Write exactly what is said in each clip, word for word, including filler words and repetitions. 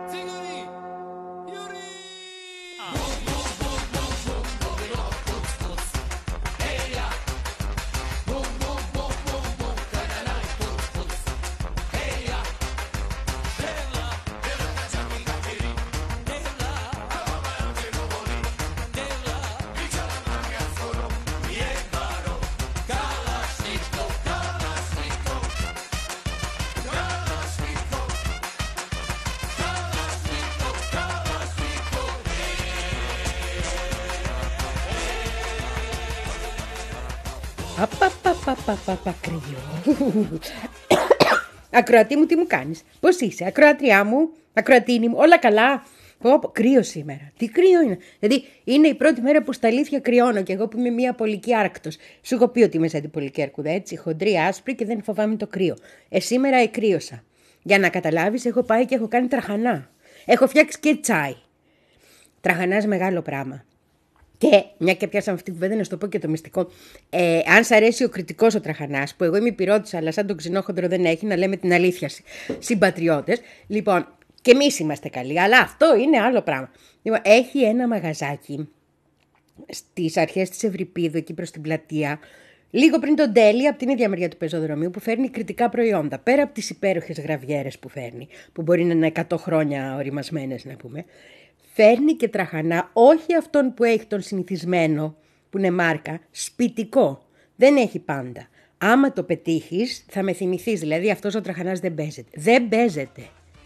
Απαπαπαπαπαπα, κρύο. Ακροατή μου, τι μου κάνεις? Πώς είσαι, ακροατριά μου, ακροατίνη μου, όλα καλά? Πω, πω, κρύο σήμερα. Τι κρύο είναι? Δηλαδή, είναι η πρώτη μέρα που στα αλήθεια κρυώνω και εγώ που είμαι μια πολική άρκτος. Σου έχω πει ότι είμαι σαν την πολική αρκούδα, έτσι, χοντρή, άσπρη και δεν φοβάμαι το κρύο. Ε, σήμερα εκρύωσα. Για να καταλάβεις, έχω πάει και έχω κάνει τραχανά. Έχω φτιάξει και τσάι. Τραχανάς μεγάλο πράγμα. Και μια και πιάσαμε αυτή την κουβέντα, να σου το πω και το μυστικό. Ε, αν σ' αρέσει ο κριτικός ο τραχανάς, που εγώ είμαι πυρώτης, αλλά σαν τον ξινόχοντρο δεν έχει, να λέμε την αλήθεια συμπατριώτες. Λοιπόν, και εμείς είμαστε καλοί, αλλά αυτό είναι άλλο πράγμα. Λοιπόν, έχει ένα μαγαζάκι στις αρχές της Ευρυπίδου, εκεί προς την πλατεία, λίγο πριν τον Τέλη, από την ίδια μεριά του πεζοδρομίου, που φέρνει κριτικά προϊόντα. Πέρα από τις υπέροχες γραβιέρες που φέρνει, που μπορεί να είναι εκατό χρόνια οριμασμένες, να πούμε. Φέρνει και τραχανά, όχι αυτόν που έχει τον συνηθισμένο, που είναι μάρκα, σπιτικό. Δεν έχει πάντα. Άμα το πετύχεις, θα με θυμηθείς. Δηλαδή αυτός ο τραχανάς δεν παίζεται. Δεν παίζεται.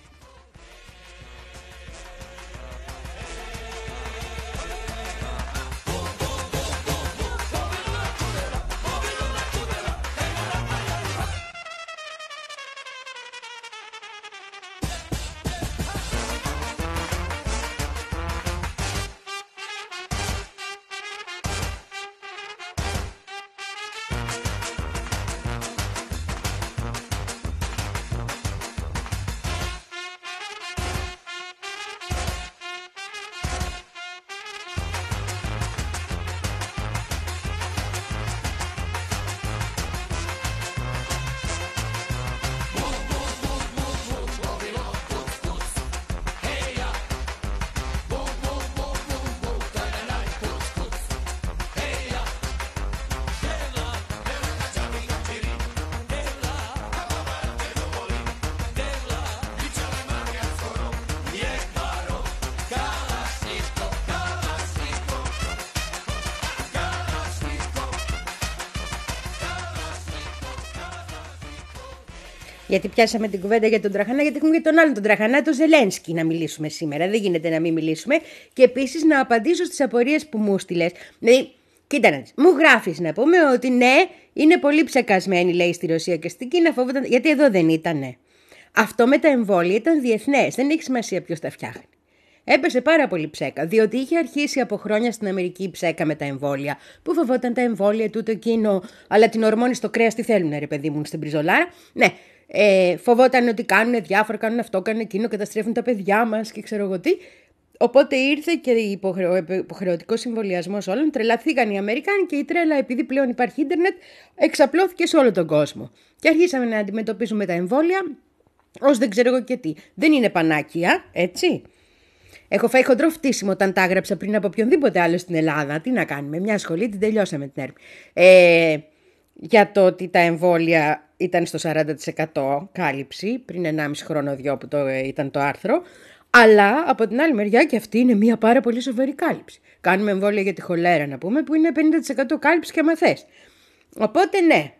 Γιατί πιάσαμε την κουβέντα για τον τραχανά, γιατί έχουμε και τον άλλον τον τραχανά, τον Ζελένσκι, να μιλήσουμε σήμερα. Δεν γίνεται να μην μιλήσουμε. Και επίσης να απαντήσω στις απορίες που μου στείλες. Δηλαδή, κοίτα να δεις. Μου γράφεις να πούμε ότι ναι, είναι πολύ ψεκασμένη, λέει, στη Ρωσία και στην Κίνα. Φοβόταν. Γιατί εδώ δεν ήτανε. Αυτό με τα εμβόλια ήταν διεθνές. Δεν έχει σημασία ποιος τα φτιάχνει. Έπεσε πάρα πολύ ψέκα, διότι είχε αρχίσει από χρόνια στην Αμερική η ψέκα με τα εμβόλια, που φοβόταν τα εμβόλια, τούτο εκείνο, αλλά την ορμόνη στο κρέας τι θέλουνε, ρε παιδί μου, στην πριζολάρα. Ναι. Ε, φοβόταν ότι κάνουν διάφορα, κάνουν αυτό, κάνουν εκείνο, καταστρέφουν τα παιδιά μας και ξέρω εγώ τι. Οπότε ήρθε και ο υποχρεωτικός συμβολιασμός όλων. Τρελαθήκαν οι Αμερικάνοι και η τρέλα, επειδή πλέον υπάρχει ίντερνετ, εξαπλώθηκε σε όλο τον κόσμο. Και αρχίσαμε να αντιμετωπίζουμε τα εμβόλια ως δεν ξέρω εγώ και τι. Δεν είναι πανάκια, έτσι. Έχω φάει χοντρό φτύσιμο όταν τα έγραψα πριν από οποιονδήποτε άλλο στην Ελλάδα. Τι να κάνουμε, μια σχολή την τελειώσαμε την έρμη. Ε, για το ότι τα εμβόλια ήταν στο σαράντα τοις εκατό κάλυψη, πριν ενάμιση χρόνο δυο που το, ήταν το άρθρο, αλλά από την άλλη μεριά και αυτή είναι μια πάρα πολύ σοβαρή κάλυψη. Κάνουμε εμβόλια για τη χολέρα να πούμε, που είναι πενήντα τοις εκατό κάλυψη και άμα θες. Οπότε ναι.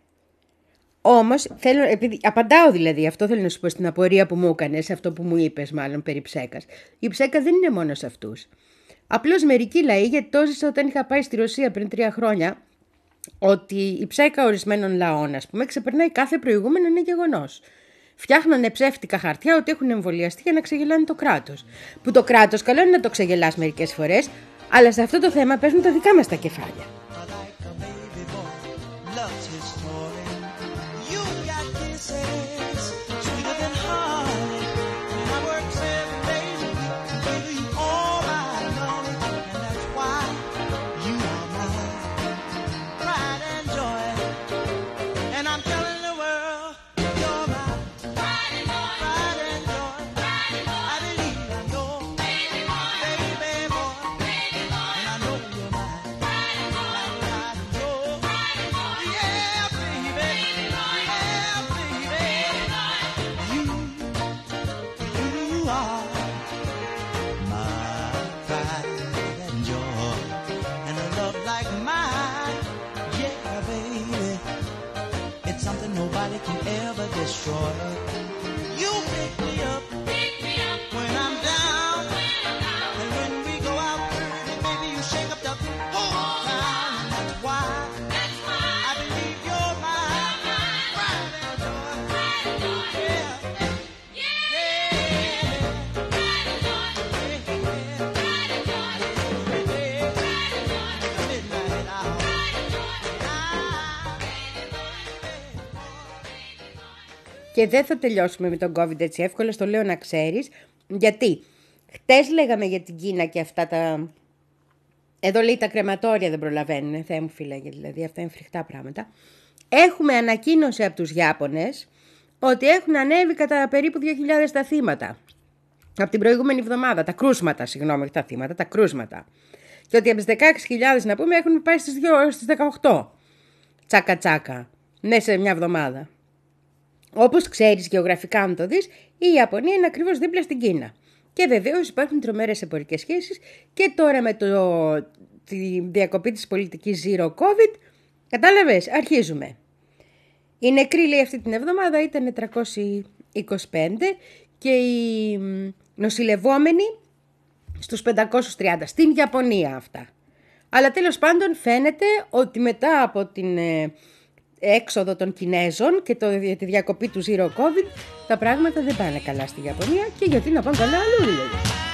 Όμως, θέλω, επειδή, απαντάω δηλαδή, αυτό θέλω να σου πω στην απορία που μου έκανες, αυτό που μου είπες μάλλον περί ψέκας. Η ψέκα δεν είναι μόνο σε αυτούς. Απλώς μερικοί λαοί, γιατί το ζήσα όταν είχα πάει στη Ρωσία πριν τρία χρόνια, ότι η ψέκα ορισμένων λαών, ας πούμε, ξεπερνάει κάθε προηγούμενο, είναι γεγονός. Φτιάχνανε ψεύτικα χαρτιά ότι έχουν εμβολιαστεί για να ξεγελάνε το κράτος. Που το κράτος, καλό είναι να το ξεγελάς μερικές φορές, αλλά σε αυτό το θέμα παίζουν τα δικά μας τα κεφάλια. are my pride and joy, and a love like mine, yeah, baby, it's something nobody can ever destroy. You pick me up, pick me up when I'm down, when I'm down. And when we go out, baby, baby, you shake up the whole town, and that's why, that's why I believe you're mine, pride and joy, pride and joy, yeah. Και δεν θα τελειώσουμε με τον COVID έτσι εύκολα, στο λέω να ξέρεις. Γιατί χτες λέγαμε για την Κίνα και αυτά τα... Εδώ λέει τα κρεματόρια δεν προλαβαίνουν, Θεέ μου φύλαγε, δηλαδή αυτά είναι φρικτά πράγματα. Έχουμε ανακοίνωση από τους Ιάπωνες ότι έχουν ανέβει κατά περίπου δύο χιλιάδες τα θύματα. Από την προηγούμενη εβδομάδα, τα κρούσματα, συγγνώμη, όχι τα θύματα, τα κρούσματα. Και ότι από τις δεκαέξι χιλιάδες να πούμε έχουν πάει στις, δύο, στις δεκαοκτώ. Τσάκα τσάκα, μέσα σε μια εβδομάδα. Όπως ξέρεις γεωγραφικά αν το δεις, η Ιαπωνία είναι ακριβώς δίπλα στην Κίνα. Και βεβαίως υπάρχουν τρομερές εμπορικές σχέσεις και τώρα με το, τη διακοπή της πολιτικής Zero COVID, κατάλαβες, αρχίζουμε. Οι νεκροί λέει αυτή την εβδομάδα ήταν τριακόσιοι είκοσι πέντε και οι νοσηλευόμενοι στους πεντακόσιους τριάντα, στην Ιαπωνία αυτά. Αλλά τέλος πάντων φαίνεται ότι μετά από την έξοδο των Κινέζων και το, τη διακοπή του Zero COVID, τα πράγματα δεν πάνε καλά στη Ιαπωνία και γιατί να πάνε καλά αλλού δηλαδή.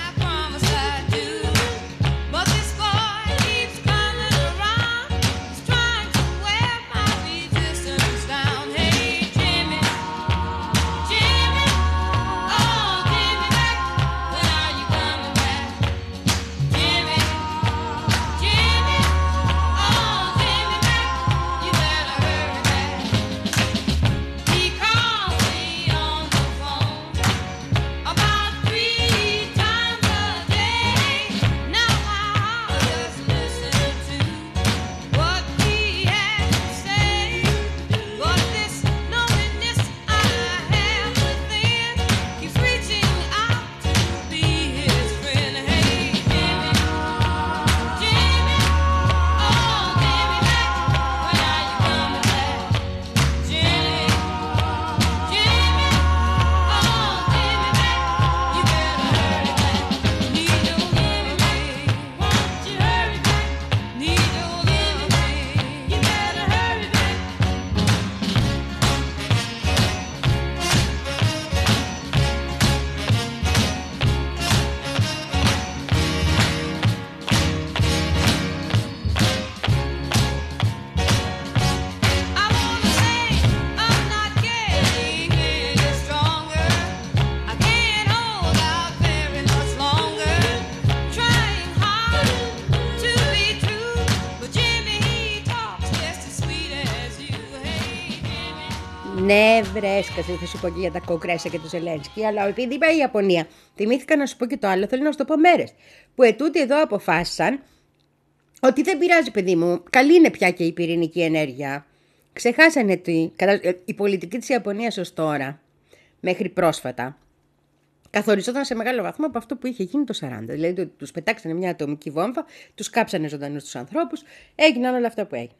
Ναι, βρέσκα, θα σου πω και για τα κοκρέσα και το Ζελένσκι, αλλά επειδή είπα η Ιαπωνία, θυμήθηκα να σου πω και το άλλο, θέλω να σου το πω μέρες. Που ετούτοι εδώ αποφάσισαν ότι δεν πειράζει, παιδί μου, καλή είναι πια και η πυρηνική ενέργεια. Ξεχάσανε ότι η πολιτική της Ιαπωνίας ως τώρα, μέχρι πρόσφατα, καθοριζόταν σε μεγάλο βαθμό από αυτό που είχε γίνει το σαράντα. Δηλαδή, τους πετάξανε μια ατομική βόμβα, τους κάψανε ζωντανούς τους ανθρώπους, έγιναν όλα αυτά που έγιναν.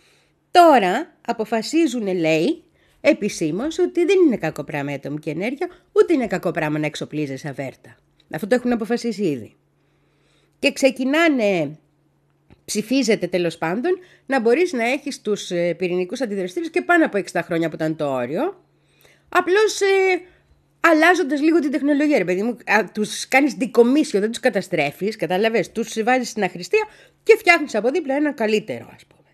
Τώρα αποφασίζουν, λέει, επισήμως ότι δεν είναι κακό πράγμα η ατομική ενέργεια, ούτε είναι κακό πράγμα να εξοπλίζεσαι αβέρτα. Αυτό το έχουν αποφασίσει ήδη. Και ξεκινάνε, ψηφίζεται τέλος πάντων, να μπορείς να έχεις τους πυρηνικούς αντιδραστήρες και πάνω από εξήντα χρόνια που ήταν το όριο, απλώς ε, αλλάζοντας λίγο την τεχνολογία, ρε παιδί μου, τους κάνεις decommission, δεν τους καταστρέφεις, καταλαβες, τους βάζεις στην αχρηστία και φτιάχνεις από δίπλα ένα καλύτερο, ας πούμε.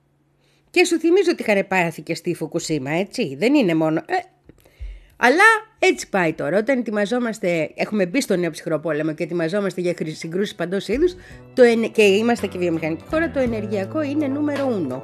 Και σου θυμίζω ότι είχαν πάθει και στη Φουκουσίμα, έτσι. Δεν είναι μόνο. Ε, αλλά έτσι πάει τώρα. Όταν ετοιμαζόμαστε, έχουμε μπει στο νέο ψυχρό πόλεμο και ετοιμαζόμαστε για συγκρούσεις παντός είδους, το, και είμαστε και βιομηχανική χώρα, το ενεργειακό είναι νούμερο ούνο.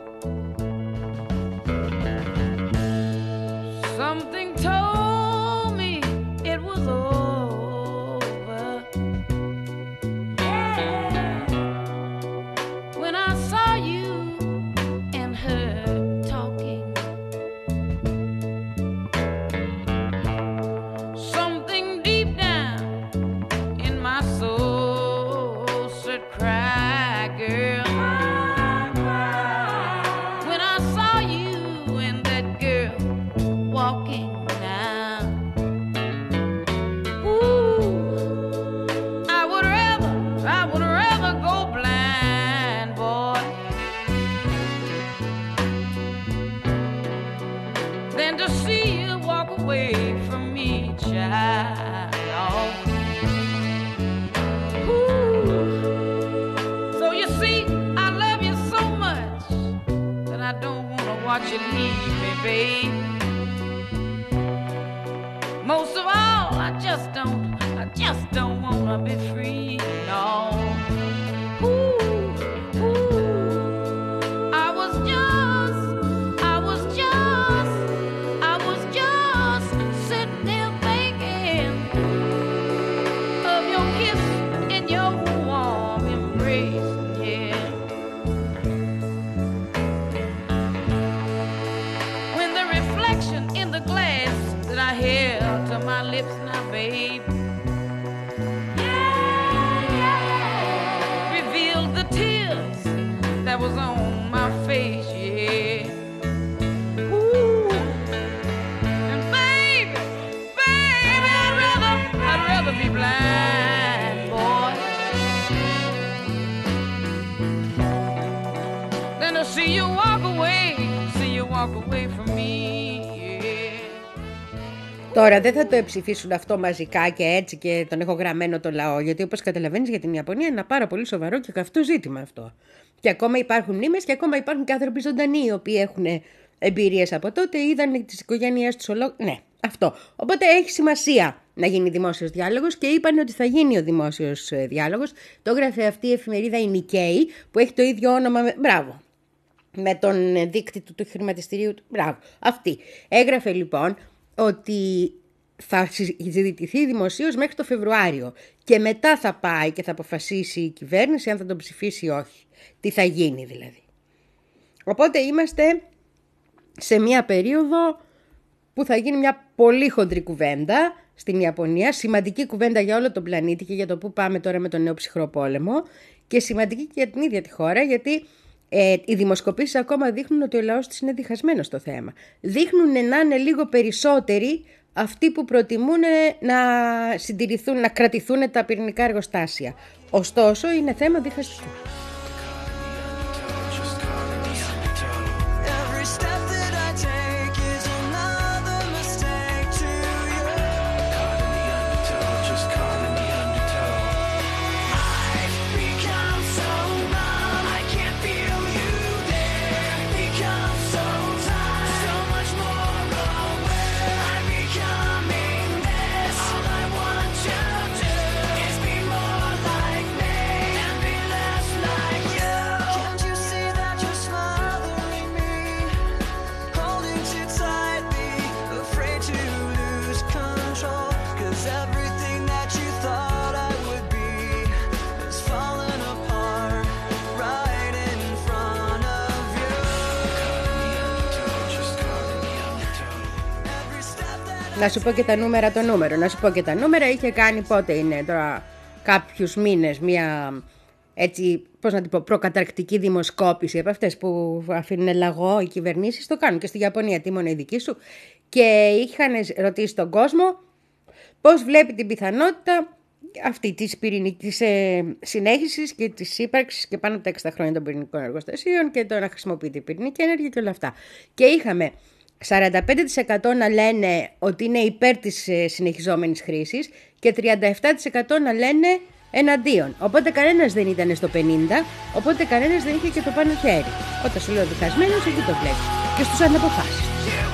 Something deep down you leave me, babe. Most of all, I just don't, I just don't wanna be free, no. Ooh, ooh. I was just, I was just, I was just sitting there thinking of your kiss and your warm embrace, yeah. When the reflection in the glass that I held to my lips now, babe, yeah, yeah, revealed the tears that was on my face, yeah. Ooh, and baby, baby, I'd rather, I'd rather be blind, boy, than to see you walk away, see you walk away from me, yeah. Τώρα δεν θα το ψηφίσουν αυτό μαζικά και έτσι και τον έχω γραμμένο το λαό, γιατί όπως καταλαβαίνεις για την Ιαπωνία είναι ένα πάρα πολύ σοβαρό και καυτό ζήτημα αυτό. Και ακόμα υπάρχουν μνήμες και ακόμα υπάρχουν και άνθρωποι ζωντανοί οι οποίοι έχουν εμπειρίες από τότε, είδαν τις οικογένειές τους ολόκληρες. Ναι, αυτό. Οπότε έχει σημασία να γίνει δημόσιος διάλογος και είπαν ότι θα γίνει ο δημόσιος διάλογος. Το έγραφε αυτή η εφημερίδα η Nikkei που έχει το ίδιο όνομα. Με... Μπράβο. Με τον δείκτη του, του χρηματιστηρίου του. Μπράβο. Αυτή. Έγραφε λοιπόν ότι θα συζητηθεί δημοσίως μέχρι το Φεβρουάριο και μετά θα πάει και θα αποφασίσει η κυβέρνηση αν θα τον ψηφίσει ή όχι. Τι θα γίνει δηλαδή. Οπότε είμαστε σε μια περίοδο που θα γίνει μια πολύ χοντρή κουβέντα στην Ιαπωνία, σημαντική κουβέντα για όλο τον πλανήτη και για το που πάμε τώρα με τον νέο ψυχρό πόλεμο και σημαντική και για την ίδια τη χώρα, γιατί ε, οι δημοσκοπήσεις ακόμα δείχνουν ότι ο λαός της είναι διχασμένος στο θέμα. Δείχνουν να είναι λίγο περισσότεροι αυτοί που προτιμούν να συντηρηθούν, να κρατηθούν τα πυρηνικά εργοστάσια. Ωστόσο είναι θέμα διχαστικού. Να σου πω και τα νούμερα το νούμερο. Να σου πω και τα νούμερα. Είχε κάνει πότε είναι τώρα κάποιους μήνες μια έτσι, πώς να την πω, προκαταρκτική δημοσκόπηση από αυτές που αφήνουν λαγό οι κυβερνήσεις. Το κάνουν και στη Ιαπωνία, τι μόνο η δική σου. Και είχαν ρωτήσει τον κόσμο πώς βλέπει την πιθανότητα αυτή της πυρηνικής ε, συνέχισης και της ύπαρξης και πάνω από τα έξι χρόνια των πυρηνικών εργοστασίων και το να χρησιμοποιείται η πυρηνική ενέργεια και όλα αυτά. Και είχαμε σαράντα πέντε τοις εκατό να λένε ότι είναι υπέρ της συνεχιζόμενης χρήσης και τριάντα επτά τοις εκατό να λένε εναντίον. Οπότε κανένας δεν ήταν στο πενήντα, οπότε κανένας δεν είχε και το πάνω χέρι. Όταν σου λέω διχασμένος, εκεί το βλέπεις. Και στους αναποφάσεις.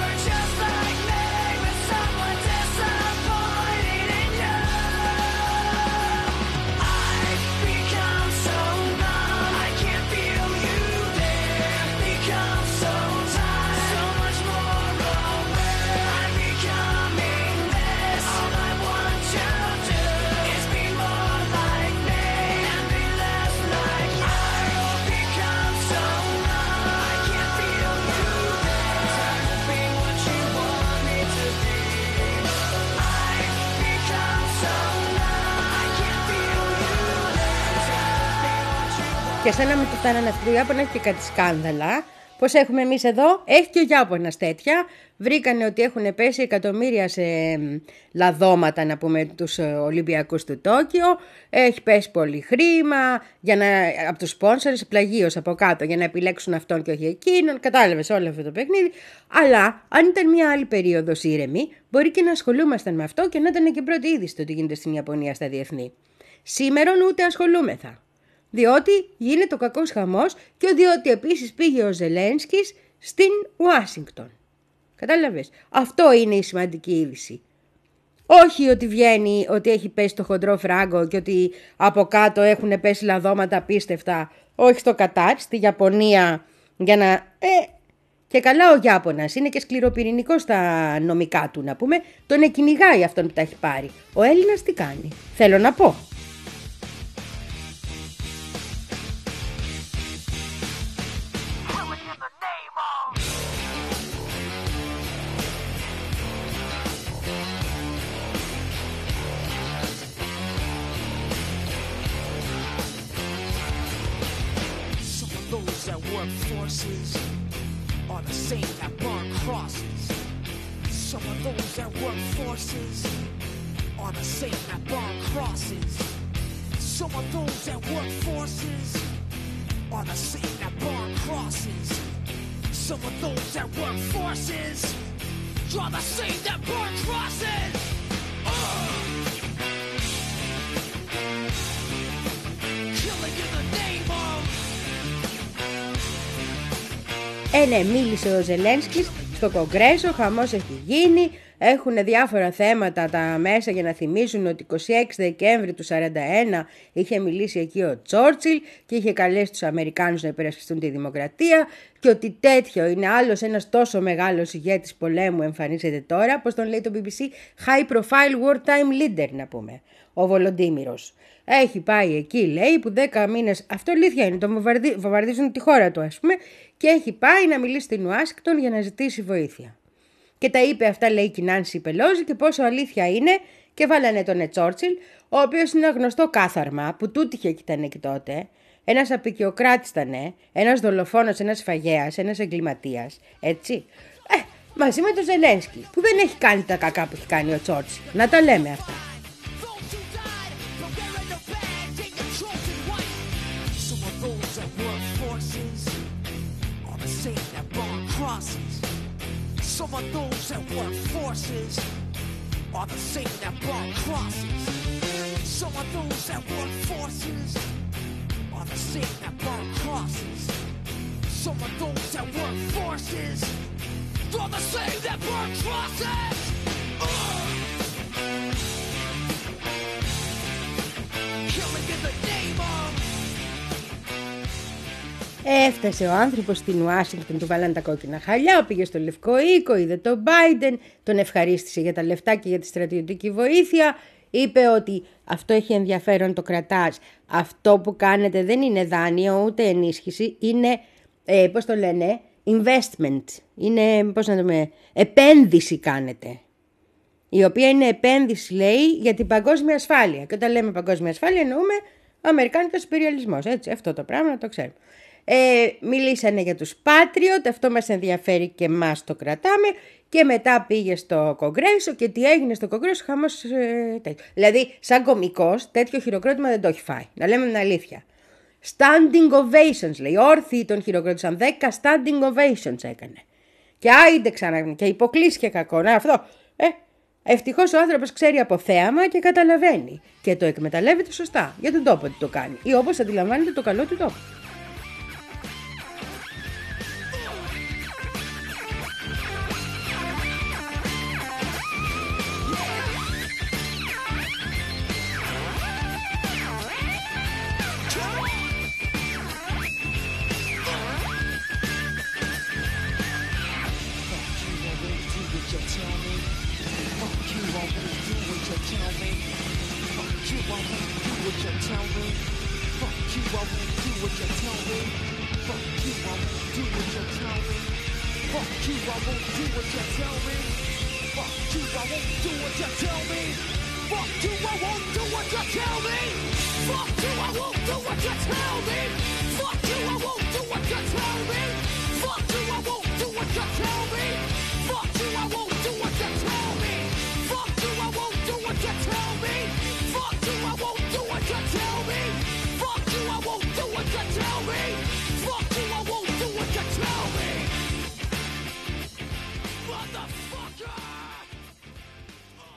Και σαν να μην του φτάνανε αυτοί, ο Ιάπωνα έχει και κάτι σκάνδαλα. Πώς έχουμε εμείς εδώ, έχει και ο Ιάπωνας τέτοια. Βρήκανε ότι έχουν πέσει εκατομμύρια σε λαδώματα, να πούμε, τους Ολυμπιακούς του Τόκιο. Έχει πέσει πολύ χρήμα για να, από τους σπόνσορες, πλαγίως από κάτω, για να επιλέξουν αυτόν και όχι εκείνον. Κατάλαβες όλο αυτό το παιχνίδι. Αλλά αν ήταν μια άλλη περίοδος ήρεμη, μπορεί και να ασχολούμασταν με αυτό και να ήταν και πρώτη είδηση το τι γίνεται στην Ιαπωνία στα διεθνή. Σήμερα ούτε ασχολούμεθα. Διότι γίνεται ο κακός χαμός και διότι επίσης πήγε ο Ζελένσκις στην Ουάσιγκτον. Κατάλαβες. Αυτό είναι η σημαντική είδηση. Όχι ότι βγαίνει, ότι έχει πέσει το χοντρό φράγκο και ότι από κάτω έχουν πέσει λαδώματα απίστευτα. Όχι στο Κατάρ, στη Ιαπωνία, για να... Ε, και καλά ο Ιάπωνας, είναι και σκληροπυρηνικός στα νομικά του να πούμε, τον κυνηγάει αυτόν που τα έχει πάρει. Ο Έλληνας τι κάνει, θέλω να πω. Forces are the same that burn crosses. Some of those that work forces are the same that burn crosses. Some of those that work forces are the same that burn crosses. Some of those that work forces draw the same that burn crosses. Uh! Killing in the name of. Ε, ναι, μίλησε ο Ζελένσκις στο Κογκρέσο, χαμός έχει γίνει, έχουν διάφορα θέματα τα μέσα για να θυμίσουν ότι είκοσι έξι Δεκέμβρη του σαράντα ένα είχε μιλήσει εκεί ο Τσόρτσιλ και είχε καλέσει τους Αμερικάνους να υπερασπιστούν τη δημοκρατία και ότι τέτοιο είναι άλλος ένας τόσο μεγάλος ηγέτης πολέμου εμφανίζεται τώρα, πώς τον λέει το μπι μπι σι, high profile wartime leader να πούμε, ο Βολοντίμιρος. Έχει πάει εκεί, λέει, που δέκα μήνες, αυτό αλήθεια είναι, το βομβαρδι... βομβαρδίζουν τη χώρα του, ας πούμε, και έχει πάει να μιλήσει στην Ουάσιγκτον για να ζητήσει βοήθεια. Και τα είπε αυτά, λέει, η Νάνση Πελόζη και πόσο αλήθεια είναι, και βάλανε τον Τσόρτσιλ, ο οποίος είναι ένα γνωστό κάθαρμα, που τούτυχε και ήταν και τότε, ένας απικιοκράτης ήταν, ένας δολοφόνος, ένας φαγέας, ένας εγκληματίας, έτσι. Ε, μαζί με τον Ζελένσκι, που δεν έχει κάνει τα κακά που έχει κάνει ο Τσόρτσιλ. Να τα λέμε αυτά. Some of those that work forces are the same that burn crosses. Some of those that work forces are the same that burn crosses. Some of those that work forces are the same that burn crosses. Uh! Killing in the name of. Έφτασε ο άνθρωπος στην Ουάσιγκτον, του βάλαν τα κόκκινα χαλιά, πήγε στο Λευκό Οίκο, είδε τον Μπάιντεν, τον ευχαρίστησε για τα λεφτά και για τη στρατιωτική βοήθεια, είπε ότι αυτό έχει ενδιαφέρον, το κρατάς, αυτό που κάνετε δεν είναι δάνειο ούτε ενίσχυση, είναι, ε, πώς το λένε, investment, είναι, πώς να το πούμε, επένδυση κάνετε. Η οποία είναι επένδυση, λέει, για την παγκόσμια ασφάλεια. Και όταν λέμε παγκόσμια ασφάλεια εννοούμε αμερικάνικος υπεριαλισμός, έτσι, αυτό το πράγμα να το ξέρουμε. Ε, μιλήσανε για τους Patriot, αυτό μας ενδιαφέρει και μας το κρατάμε, και μετά πήγε στο Κογκρέσο και τι έγινε στο Κογκρέσο, χαμός ε, τέτοιο. Δηλαδή σαν κωμικός τέτοιο χειροκρότημα δεν το έχει φάει, να λέμε την αλήθεια. Standing ovations, λέει, όρθιοι τον χειροκρότησαν, δέκα standing ovations έκανε. Και άιντε ξανά και υποκλείστηκε κακό, να αυτό, ε, ευτυχώς ο άνθρωπος ξέρει από θέαμα και καταλαβαίνει και το εκμεταλλεύεται σωστά για τον τόπο του το κάνει ή όπως αντιλαμβάνεται το καλό του τόπο.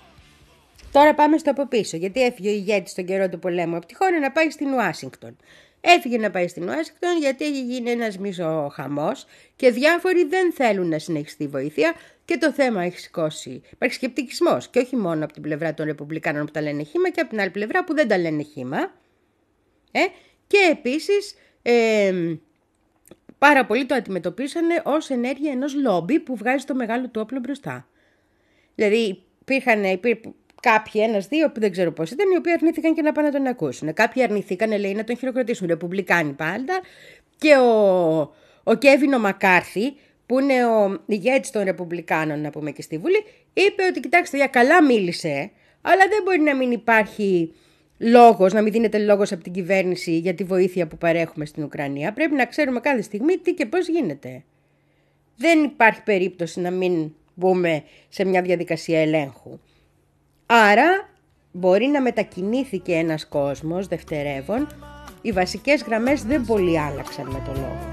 Τώρα πάμε στο από πίσω, γιατί έφυγε ο ηγέτης στον καιρό του πολέμου από τη χώρα να πάει στην Ουάσιγκτον. Έφυγε να πάει στην Ουάσιγκτον γιατί έχει γίνει ένας μισοχαμός και διάφοροι δεν θέλουν να συνεχιστεί η βοήθεια και το θέμα έχει σηκώσει. Υπάρχει σκεπτικισμός και όχι μόνο από την πλευρά των Ρεπουμπλικάνων που τα λένε χύμα και από την άλλη πλευρά που δεν τα λένε χύμα. Ε? Και επίσης ε, πάρα πολλοί το αντιμετωπίσανε ως ενέργεια ενός λόμπι που βγάζει το μεγάλο του όπλο μπροστά. Δηλαδή υπήρχαν, υπήρχαν κάποιοι, ένας, δύο που δεν ξέρω πώς ήταν, οι οποίοι αρνήθηκαν και να πάνε να τον ακούσουν. Κάποιοι αρνηθήκαν, λέει, να τον χειροκροτήσουν. Ρεπουμπλικάνοι πάντα. Και ο, ο Κέβιν ο Μακάρθι, που είναι ο ηγέτης των Ρεπουμπλικάνων, να πούμε και στη Βουλή, είπε ότι κοιτάξτε, για καλά μίλησε, αλλά δεν μπορεί να μην υπάρχει λόγος, να μην δίνεται λόγος από την κυβέρνηση για τη βοήθεια που παρέχουμε στην Ουκρανία. Πρέπει να ξέρουμε κάθε στιγμή τι και πώς γίνεται. Δεν υπάρχει περίπτωση να μην μπούμε σε μια διαδικασία ελέγχου. Άρα μπορεί να μετακινήθηκε ένας κόσμος δευτερεύον, οι βασικές γραμμές δεν πολύ άλλαξαν με το λόγο.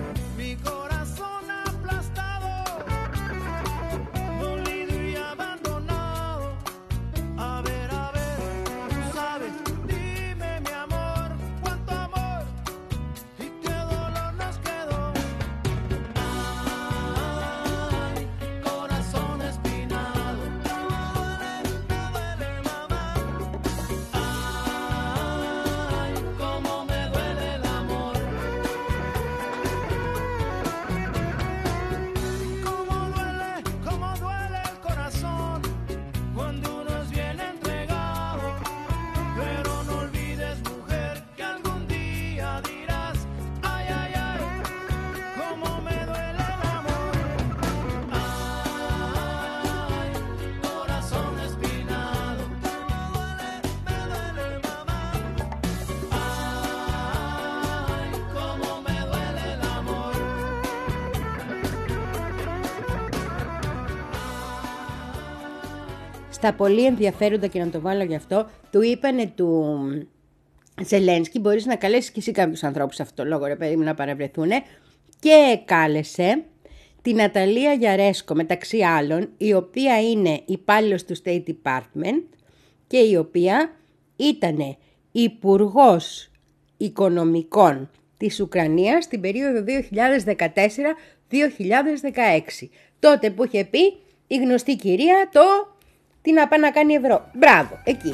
Στα πολύ ενδιαφέροντα, και να το βάλω γι' αυτό, του είπανε του Ζελένσκι, μπορείς να καλέσεις και εσύ κάποιους ανθρώπους σε αυτό το λόγο, ρε παιδί μου, να παραβρεθούν, και κάλεσε την Ναταλία Γιαρέσκο, μεταξύ άλλων, η οποία είναι υπάλληλος του State Department και η οποία ήταν υπουργός οικονομικών της Ουκρανίας στην περίοδο δύο χιλιάδες δεκατέσσερα δύο χιλιάδες δεκαέξι. Τότε που είχε πει η γνωστή κυρία το τι να πάει να κάνει ευρώ. Μπράβο, εκεί.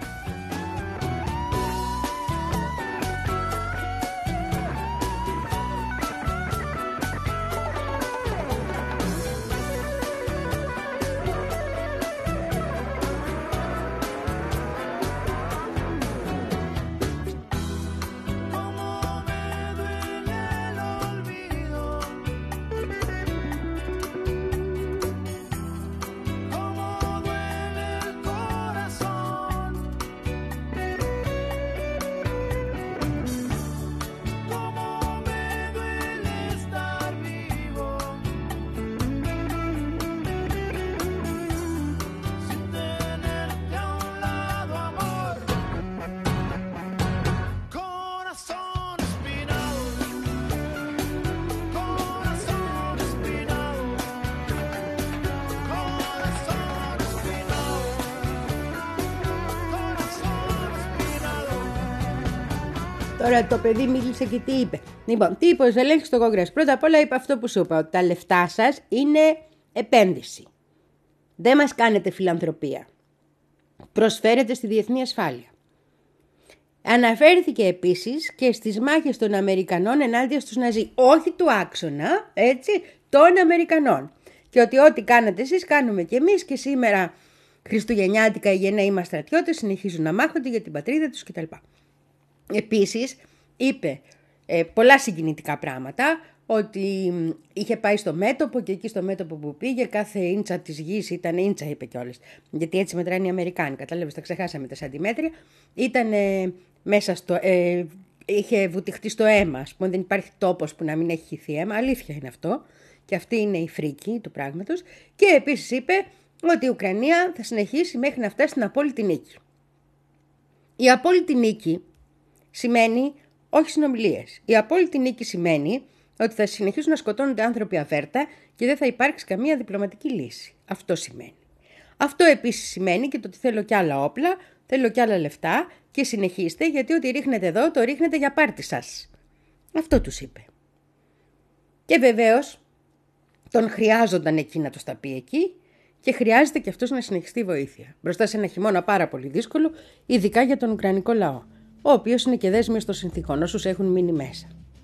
Τώρα το παιδί μίλησε και τι είπε. Λοιπόν, τι είπε ο Ζελένσκι στο Κογκρέσο. Πρώτα απ' όλα είπε αυτό που σου είπα, ότι τα λεφτά σας είναι επένδυση. Δεν μας κάνετε φιλανθρωπία. Προσφέρετε στη διεθνή ασφάλεια. Αναφέρθηκε επίσης και στις μάχες των Αμερικανών ενάντια στους Ναζί. Όχι του άξονα, έτσι, των Αμερικανών. Και ότι ό,τι κάνατε εσείς κάνουμε και εμείς, και σήμερα χριστουγεννιάτικα οι γενναίοι μας στρατιώτες συνεχίζουν να μάχονται για την πατρίδα τους κτλ. Επίσης είπε ε, πολλά συγκινητικά πράγματα, ότι είχε πάει στο μέτωπο και εκεί στο μέτωπο που πήγε κάθε ίντσα της γης ήταν ίντσα, είπε κιόλας, γιατί έτσι μετράνε οι Αμερικάνοι, κατάλαβες, τα ξεχάσαμε τα σαντιμέτρια, ήταν ε, μέσα στο, ε, είχε βουτυχτεί στο αίμα, ας πούμε, δεν υπάρχει τόπος που να μην έχει χυθεί αίμα, αλήθεια είναι αυτό, και αυτή είναι η φρίκη του πράγματος. Και επίσης είπε ότι η Ουκρανία θα συνεχίσει μέχρι να φτάσει στην απόλυτη νίκη. Η απόλυτη νίκη σημαίνει όχι συνομιλίες. Η απόλυτη νίκη σημαίνει ότι θα συνεχίσουν να σκοτώνονται άνθρωποι αβέρτα και δεν θα υπάρξει καμία διπλωματική λύση. Αυτό σημαίνει. Αυτό επίσης σημαίνει και το ότι θέλω κι άλλα όπλα, θέλω κι άλλα λεφτά και συνεχίστε γιατί ό,τι ρίχνετε εδώ το ρίχνετε για πάρτι σας. Αυτό τους είπε. Και βεβαίως τον χρειάζονταν εκεί να το τα πει εκεί και χρειάζεται και αυτός να συνεχιστεί βοήθεια. Μπροστά σε ένα χειμώνα πάρα πολύ δύσκολο, ειδικά για τον Ουκρανικό λαό, ο οποίος είναι και δέσμιος των συνθήκων, όσους έχουν μείνει μέσα.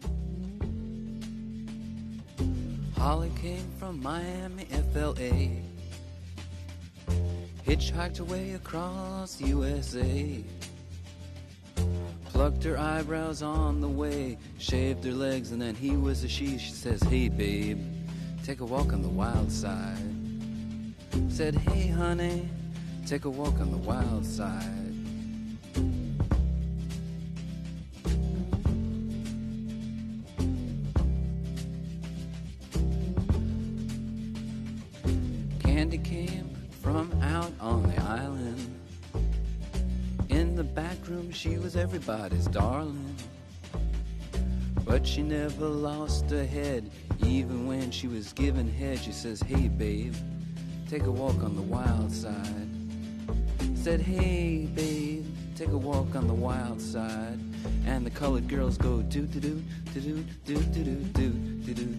Holly came from Miami, F L A. Hitchhiked away across U S A. Plucked her eyebrows on the way, shaved her legs, and then he was a she. She says, hey babe, take a walk on the wild side. Said, hey honey, take a walk on the wild side. Candy came from out on the island. In the back room she was everybody's darling. But she never lost her head. Even when she was given head, she says, hey babe, take a walk on the wild side. Said, hey babe, take a walk on the wild side. And the colored girls go do do do do do do do do do do.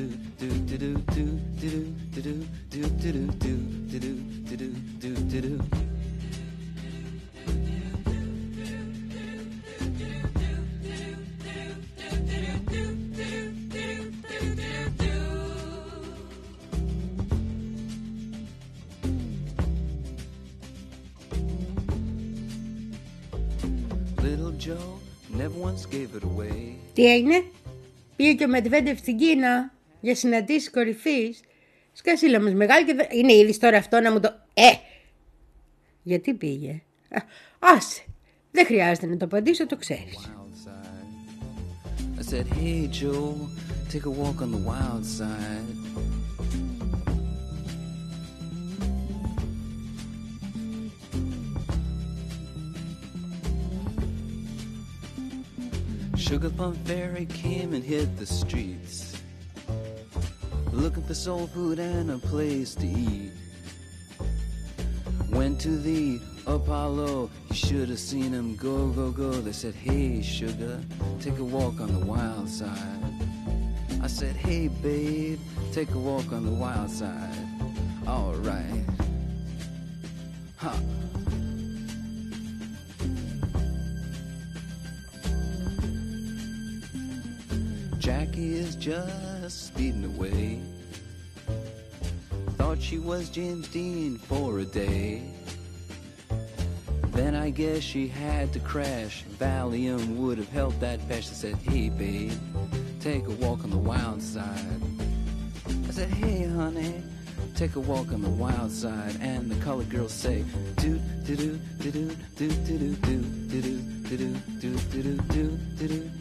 Little Joe never once gave it away. Τι έγινε? Πήγε και ο Μετβέντεφ στην Κίνα για συναντήσεις κορυφής. Σκασίλα μας μεγάλη και δε... είναι είδης τώρα αυτό να μου το... Ε! Γιατί πήγε? Α, άσε! Δεν χρειάζεται να το απαντήσω, το ξέρεις. I said, hey Joe, take a walk on the wild side. Sugar Plum Fairy came and hit the streets, looking for soul food and a place to eat. Went to the Apollo, you should have seen him go, go, go. They said, hey sugar, take a walk on the wild side. I said, hey babe, take a walk on the wild side. All right. Huh. Jackie is just speeding away. Thought she was James Dean for a day. Then I guess she had to crash. Valium would have helped that patch. I said, hey babe, take a walk on the wild side. I said, hey honey, take a walk on the wild side. And the colored girls say, do do do do do do do do do do do do do do do do do.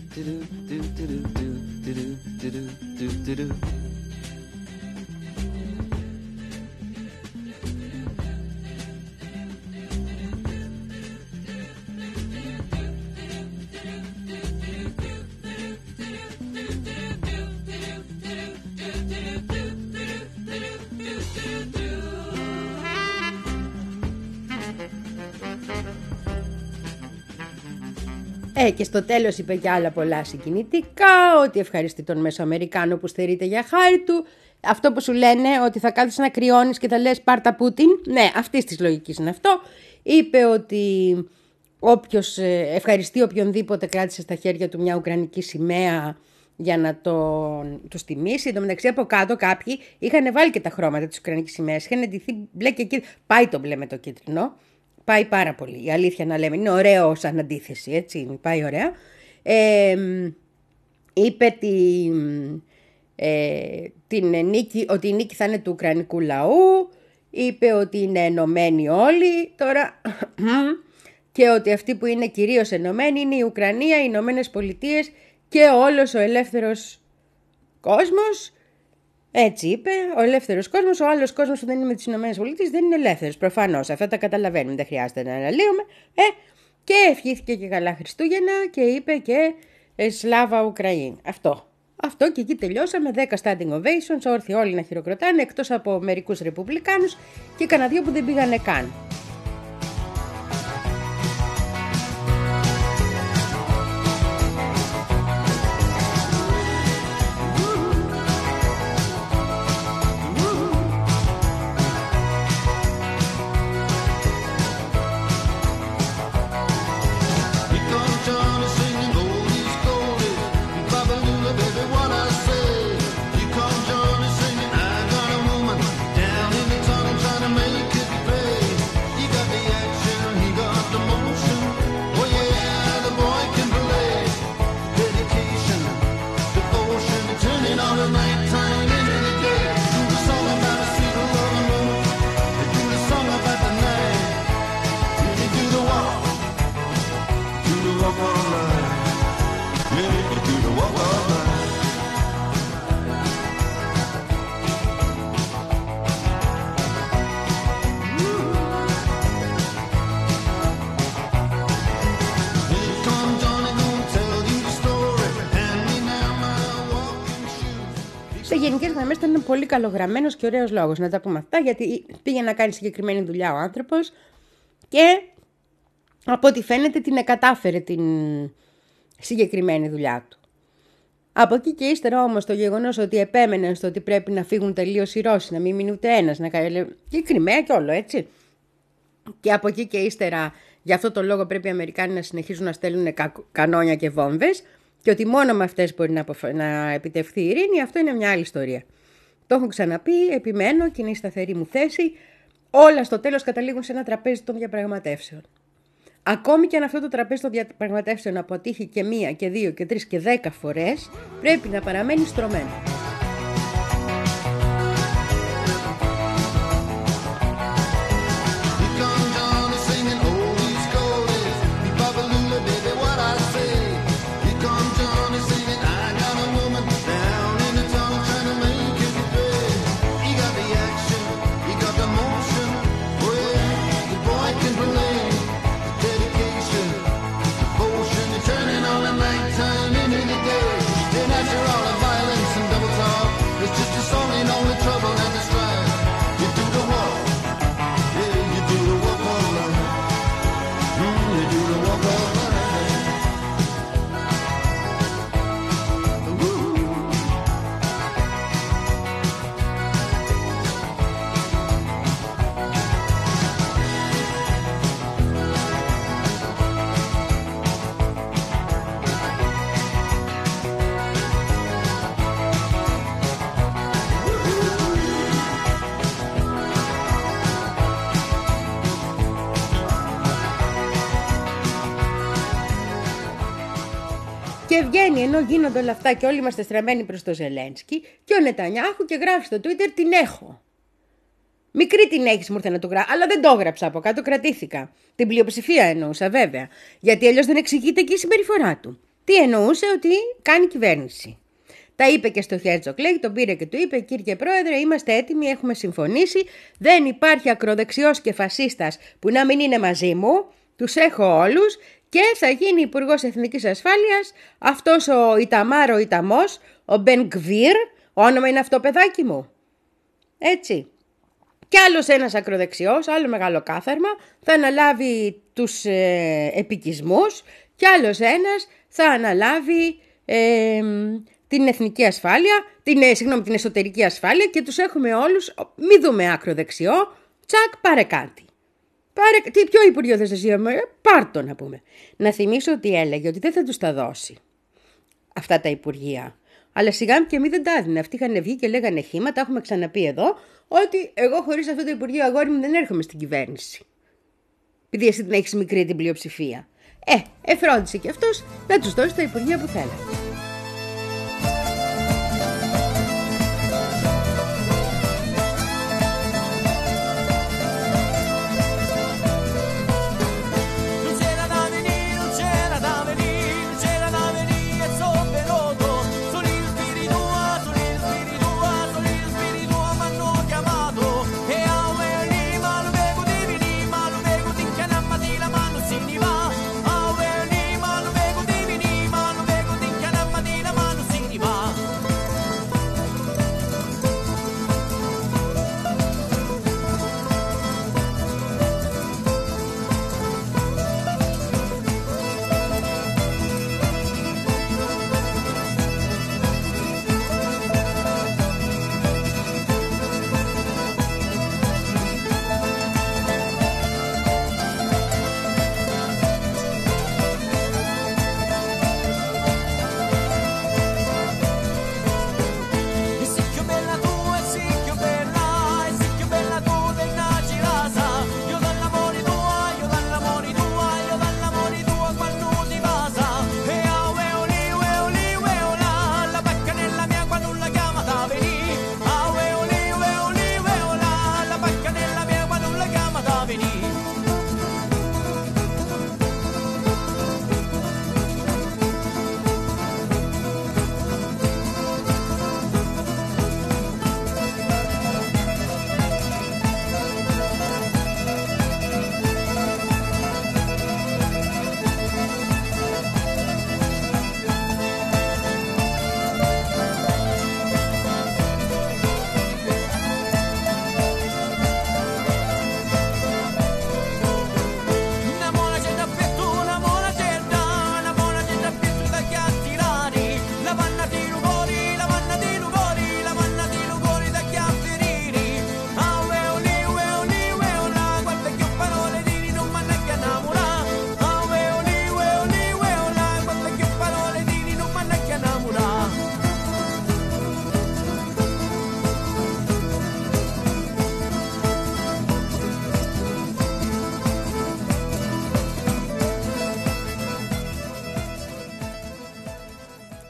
Ε, και στο τέλος είπε και άλλα πολλά συγκινητικά, ότι ευχαριστεί τον Μεσοαμερικάνο που στερείται για χάρη του. Αυτό που σου λένε ότι θα κάθεσαι να κρυώνεις και θα λες πάρτα Πούτιν. Ναι, αυτής της λογικής είναι αυτό. Είπε ότι όποιος ευχαριστεί οποιονδήποτε κράτησε στα χέρια του μια ουκρανική σημαία για να τον, τους τιμήσει. Εν τω μεταξύ από κάτω κάποιοι είχαν βάλει και τα χρώματα της ουκρανικής σημαίας. Είχαν ντυθεί μπλε και κίτρινο. Πάει το μπλε με το κίτρινο. Πάει πάρα πολύ, η αλήθεια να λέμε. Είναι ωραίο σαν αντίθεση, έτσι, πάει ωραία. Ε, είπε τη, ε, την νίκη, ότι η νίκη θα είναι του ουκρανικού λαού. Είπε ότι είναι ενωμένοι όλοι τώρα. Και ότι αυτοί που είναι κυρίως ενωμένοι είναι η Ουκρανία, οι Ηνωμένες Πολιτείες και όλος ο ελεύθερος κόσμος. Έτσι είπε, ο ελεύθερος κόσμος, ο άλλος κόσμος που δεν είναι με τις Ηνωμένες Πολιτείες δεν είναι ελεύθερος. Προφανώς, αυτά τα καταλαβαίνουμε, δεν χρειάζεται να αναλύουμε. Ε, και ευχήθηκε και καλά Χριστούγεννα και είπε και Σλάβα Ουκραΐν. Αυτό. Αυτό και εκεί τελειώσαμε. δέκα standing ovations, όρθιοι όλοι να χειροκροτάνε, εκτός από μερικούς ρεπουμπλικάνους και κανένα δύο που δεν πήγανε καν. γενικές γραμμές ήταν ένα πολύ καλογραμμένος και ωραίος λόγος να τα πούμε αυτά, γιατί πήγε να κάνει συγκεκριμένη δουλειά ο άνθρωπος και από ό,τι φαίνεται την εκατάφερε την συγκεκριμένη δουλειά του. Από εκεί και ύστερα όμως το γεγονός ότι επέμεναν στο ότι πρέπει να φύγουν τελείως οι Ρώσοι, να μην μείνει ούτε ένας, να κάνει και η Κριμαία και όλο έτσι. Και από εκεί και ύστερα γι' αυτό το λόγο πρέπει οι Αμερικάνοι να συνεχίζουν να στέλνουν κα, κανόνια και βόμβες και ότι μόνο με αυτές μπορεί να, αποφ... να επιτευχθεί η ειρήνη, αυτό είναι μια άλλη ιστορία. Το έχω ξαναπεί, επιμένω και είναι η σταθερή μου θέση. Όλα στο τέλος καταλήγουν σε ένα τραπέζι των διαπραγματεύσεων. Ακόμη και αν αυτό το τραπέζι των διαπραγματεύσεων αποτύχει και μία και δύο και τρεις και δέκα φορές, πρέπει να παραμένει στρωμένο. Και βγαίνει ενώ γίνονται όλα αυτά και όλοι είμαστε στραμμένοι προς το Ζελένσκι και ο Νετανιάχου και γράφει στο Twitter την έχω. Μικρή την έχεις, μου ήρθε να του γράψω, αλλά δεν το έγραψα από κάτω, κρατήθηκα. Την πλειοψηφία εννοούσα βέβαια, γιατί αλλιώς δεν εξηγείται και η συμπεριφορά του. Τι εννοούσε, ότι κάνει κυβέρνηση. Τα είπε και στο Χέρτζοκ, λέει, τον πήρε και του είπε: Κύριε Πρόεδρε, είμαστε έτοιμοι, έχουμε συμφωνήσει. Δεν υπάρχει ακροδεξιός και φασίστας που να μην είναι μαζί μου. Τους έχω όλους. Και θα γίνει Υπουργός Εθνικής Ασφάλειας αυτός ο Ιταμάρο Ιταμός, ο Μπεν Γκβίρ, όνομα είναι αυτό παιδάκι μου. Έτσι. Κι άλλος ένας ακροδεξιός, άλλο μεγάλο κάθαρμα, θα αναλάβει τους ε, επικισμούς κι άλλος ένας θα αναλάβει ε, την εθνική ασφάλεια, την, ε, συγγνώμη, την εσωτερική ασφάλεια και τους έχουμε όλους, μη δούμε ακροδεξιό, τσακ πάρε κάτι. Πάρε, τι ποιο Υπουργείο θες εσύ, πάρ' το να πούμε. Να θυμίσω ότι έλεγε ότι δεν θα τους τα δώσει αυτά τα Υπουργεία. Αλλά σιγά και μη δεν τα έδινε. Αυτοί είχαν βγει και λέγανε χήματα, έχουμε ξαναπεί εδώ, ότι εγώ χωρίς αυτό το Υπουργείο, αγόρι μου, δεν έρχομαι στην κυβέρνηση. Επειδή εσύ την έχεις μικρή την πλειοψηφία. Ε, εφρόντισε και αυτός να τους δώσει τα Υπουργεία που θέλανε.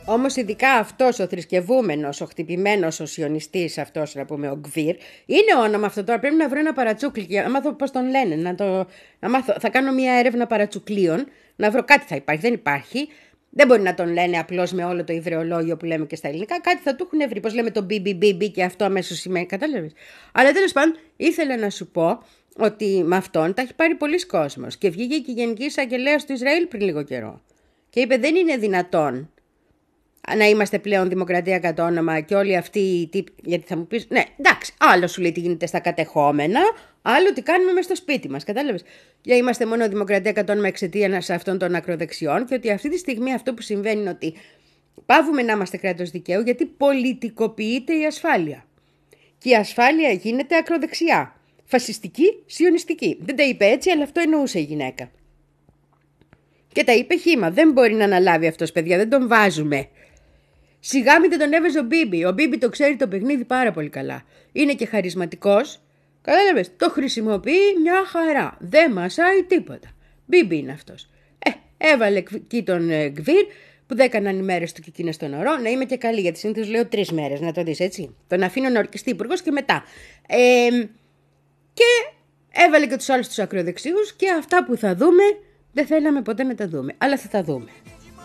Όμως ειδικά αυτός ο θρησκευούμενος, ο χτυπημένος, ο σιωνιστής αυτός, να πούμε, ο Γκβίρ, είναι όνομα αυτό τώρα, πρέπει να βρω ένα παρατσούκλι, να μάθω πώς τον λένε, να το, να μάθω, θα κάνω μια έρευνα παρατσουκλίων, να βρω κάτι θα υπάρχει, δεν υπάρχει, δεν μπορεί να τον λένε απλώς με όλο το ιδρεολόγιο που λέμε και στα ελληνικά, κάτι θα του έχουν βρει, πώς λέμε το μπι μπι μπι μπι και αυτό αμέσως σημαίνει, κατάλαβες. Αλλά τέλος πάντων ήθελα να σου πω ότι με αυτόν τα έχει πάρει πολλοί κόσμος και βγήκε και η Γενική Εισαγγελέας του Ισραήλ πριν λίγο καιρό και είπε δεν είναι δυνατόν να είμαστε πλέον δημοκρατία κατά όνομα και όλοι αυτοί οι τύποι. Γιατί θα μου πεις, ναι, εντάξει, άλλο σου λέει τι γίνεται στα κατεχόμενα, άλλο τι κάνουμε μέσα στο σπίτι μας. Κατάλαβες. Για είμαστε μόνο δημοκρατία κατά όνομα εξαιτίας αυτών των ακροδεξιών και ότι αυτή τη στιγμή αυτό που συμβαίνει είναι ότι πάβουμε να είμαστε κράτος δικαίου γιατί πολιτικοποιείται η ασφάλεια. Και η ασφάλεια γίνεται ακροδεξιά. Φασιστική, σιωνιστική. Δεν τα είπε έτσι, αλλά αυτό εννοούσε η γυναίκα. Και τα είπε χύμα. Δεν μπορεί να αναλάβει αυτός, παιδιά, δεν τον βάζουμε. Σιγά μην τον έβαζε ο Μπίμπι. Ο Μπίμπι το ξέρει το παιχνίδι πάρα πολύ καλά. Είναι και χαρισματικός. Κατάλαβες, το χρησιμοποιεί μια χαρά. Δεν μασάει τίποτα. Μπίμπι είναι αυτός. Ε, έβαλε εκεί τον ε, Γκβίρ που δεν έκαναν οι μέρες του και εκείνες στον ωρό. Να είμαι και καλή, γιατί συνήθως λέω τρεις μέρες, να το δεις έτσι. Τον αφήνω να ορκιστεί υπουργός και μετά. Ε, και έβαλε και τους άλλους τους ακροδεξιούς και αυτά που θα δούμε δεν θέλαμε ποτέ να τα δούμε. Αλλά θα τα δούμε.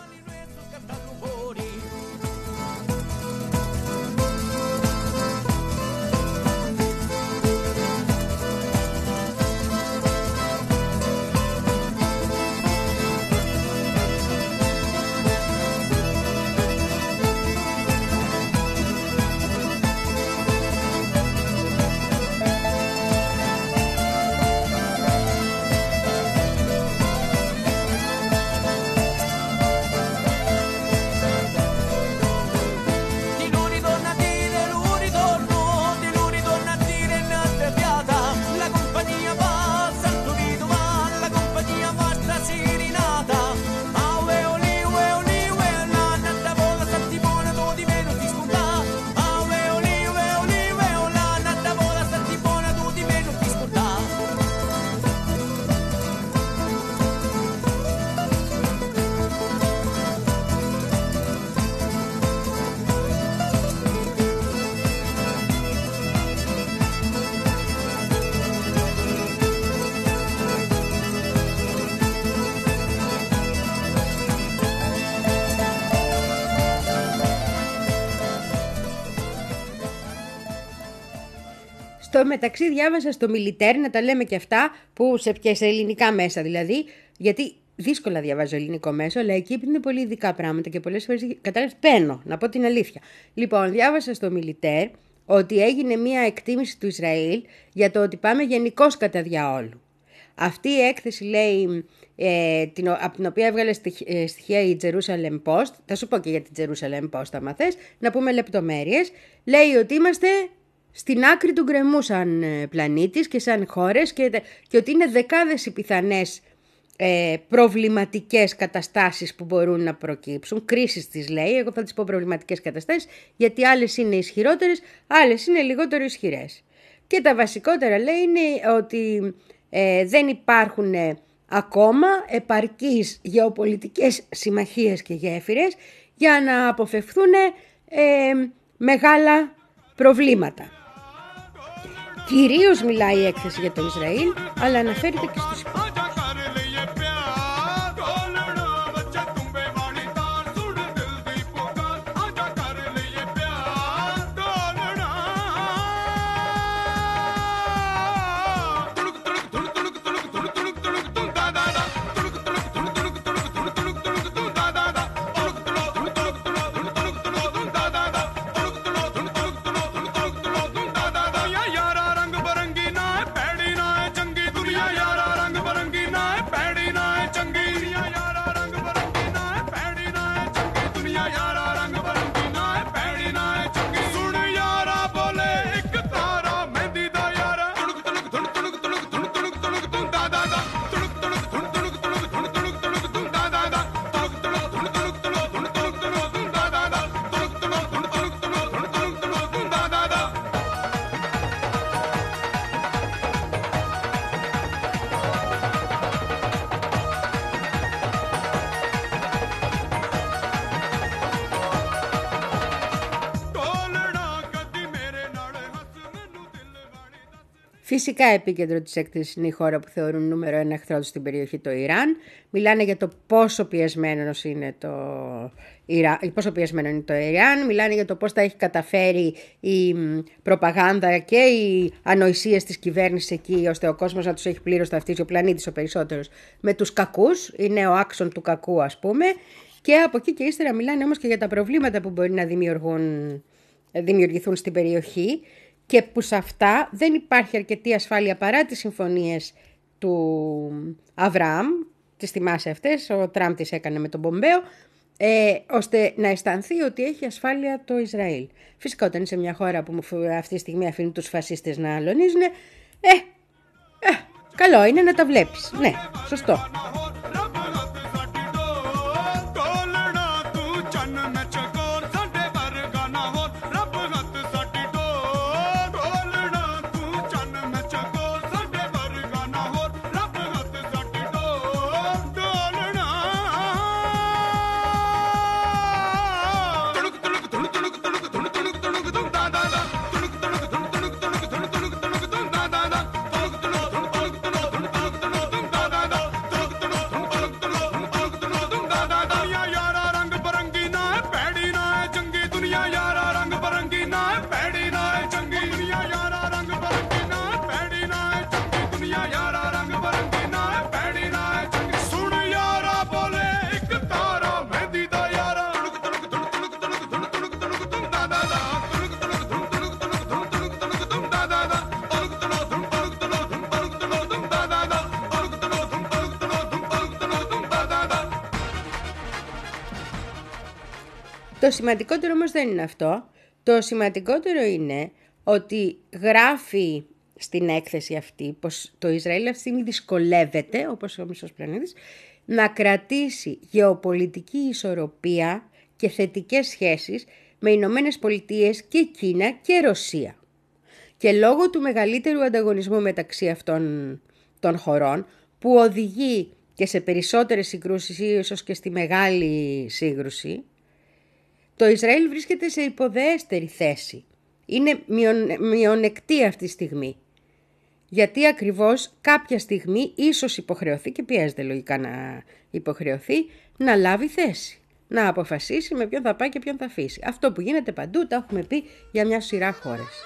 Στο μεταξύ διάβασα στο Μιλιτέρ, να τα λέμε και αυτά, που σε, και σε ελληνικά μέσα δηλαδή, γιατί δύσκολα διαβάζω ελληνικό μέσο, αλλά εκεί είναι πολύ ειδικά πράγματα και πολλές φορές κατάλαβες παίρνω, να πω την αλήθεια. Λοιπόν, διάβασα στο Μιλιτέρ ότι έγινε μια εκτίμηση του Ισραήλ για το ότι πάμε γενικώς κατά διαόλου. Αυτή η έκθεση λέει, ε, την, από την οποία έβγαλε στοιχεία η Jerusalem Post, θα σου πω και για την Jerusalem Post άμα θες, να πούμε λεπτομέρειες, λέει ότι είμαστε στην άκρη του γκρεμού σαν πλανήτης και σαν χώρες και, και ότι είναι δεκάδες οι πιθανές ε, προβληματικές καταστάσεις που μπορούν να προκύψουν, κρίσεις τις λέει, εγώ θα τις πω προβληματικές καταστάσεις, γιατί άλλες είναι ισχυρότερες, άλλες είναι λιγότερο ισχυρές. Και τα βασικότερα λέει είναι ότι ε, δεν υπάρχουν ε, ακόμα επαρκείς γεωπολιτικές συμμαχίες και γέφυρες για να αποφευθούν ε, μεγάλα προβλήματα. Κυρίως μιλάει η έκθεση για το Ισραήλ, αλλά αναφέρεται και στους υπόλοιπους. यारा रंग Φυσικά επίκεντρο της έκθεσης είναι η χώρα που θεωρούν νούμερο ένα εχθρό τους στην περιοχή, το Ιράν. Μιλάνε για το πόσο πιεσμένο είναι το Ιράν, πόσο πιεσμένο είναι το Ιράν. Μιλάνε για το πώς τα έχει καταφέρει η προπαγάνδα και οι ανοησίες της κυβέρνησης εκεί, ώστε ο κόσμος να τους έχει πλήρως ταυτίσει, ο πλανήτης ο περισσότερος, με τους κακούς. Είναι ο άξον του κακού, ας πούμε. Και από εκεί και ύστερα μιλάνε όμως και για τα προβλήματα που μπορεί να δημιουργούν, δημιουργηθούν στην περιοχή και που σε αυτά δεν υπάρχει αρκετή ασφάλεια παρά τις συμφωνίες του Αβραάμ, τις θυμάσαι αυτές, ο Τραμπ τις έκανε με τον Πομπέο, ε, ώστε να αισθανθεί ότι έχει ασφάλεια το Ισραήλ. Φυσικά όταν είσαι μια χώρα που αυτή τη στιγμή αφήνει τους φασίστες να αλωνίζουν, ε, ε, καλό είναι να τα βλέπεις. Ναι, σωστό. Το σημαντικότερο όμως δεν είναι αυτό. Το σημαντικότερο είναι ότι γράφει στην έκθεση αυτή πως το Ισραήλ αυτή τη στιγμή δυσκολεύεται, όπως ο μισός πλανήτης, να κρατήσει γεωπολιτική ισορροπία και θετικές σχέσεις με Ηνωμένες Πολιτείες και Κίνα και Ρωσία. Και λόγω του μεγαλύτερου ανταγωνισμού μεταξύ αυτών των χωρών, που οδηγεί και σε περισσότερες συγκρούσεις ή ίσως και στη μεγάλη σύγκρουση, το Ισραήλ βρίσκεται σε υποδεέστερη θέση. Είναι μειονεκτή αυτή τη στιγμή. Γιατί ακριβώς κάποια στιγμή ίσως υποχρεωθεί, και πιέζεται λογικά να υποχρεωθεί, να λάβει θέση. Να αποφασίσει με ποιον θα πάει και ποιον θα αφήσει. Αυτό που γίνεται παντού, τα έχουμε πει για μια σειρά χώρες.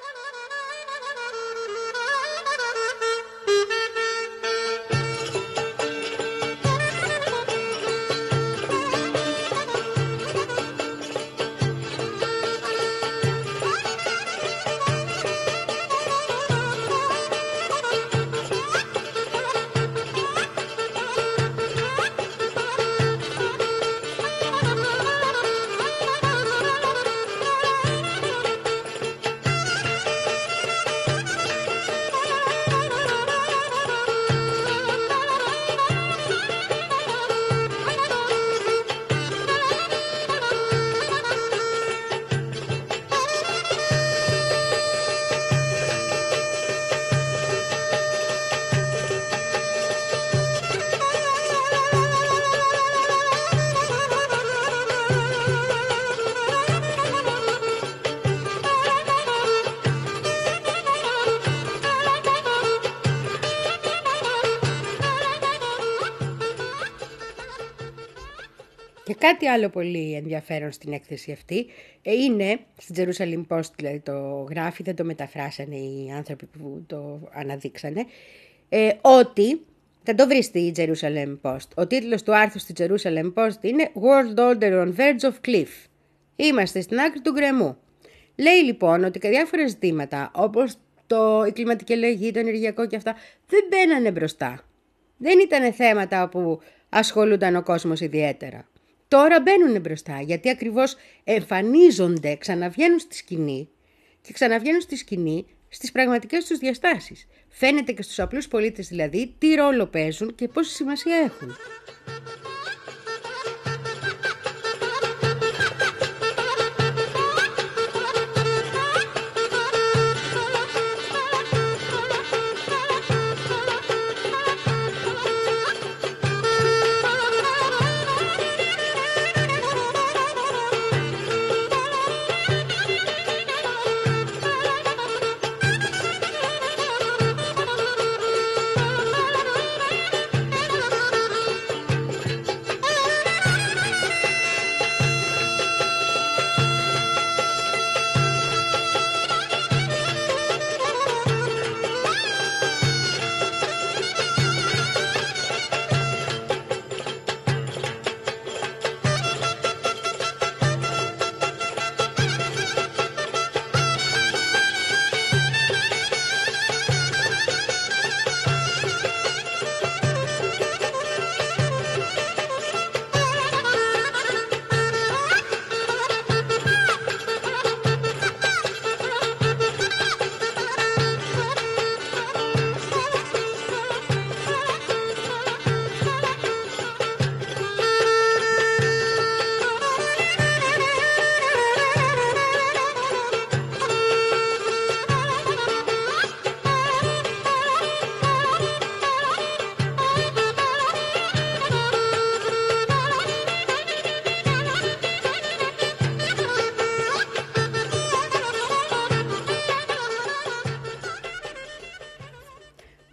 Και κάτι άλλο πολύ ενδιαφέρον στην έκθεση αυτή είναι, στην Jerusalem Post δηλαδή το γράφει, δεν το μεταφράσανε οι άνθρωποι που το αναδείξανε, ε, ότι, θα το βρει στη Jerusalem Post, ο τίτλος του άρθρου στη Jerusalem Post είναι World Order on Verge of Cliff. Είμαστε στην άκρη του γκρεμού. Λέει λοιπόν ότι και διάφορα ζητήματα όπως το, η κλιματική αλλαγή, το ενεργειακό και αυτά δεν μπαίνανε μπροστά. Δεν ήταν θέματα που ασχολούνταν ο κόσμος ιδιαίτερα. Τώρα μπαίνουν μπροστά γιατί ακριβώς εμφανίζονται, ξαναβγαίνουν στη σκηνή και ξαναβγαίνουν στη σκηνή στις πραγματικές τους διαστάσεις. Φαίνεται και στους απλούς πολίτες δηλαδή τι ρόλο παίζουν και πόση σημασία έχουν.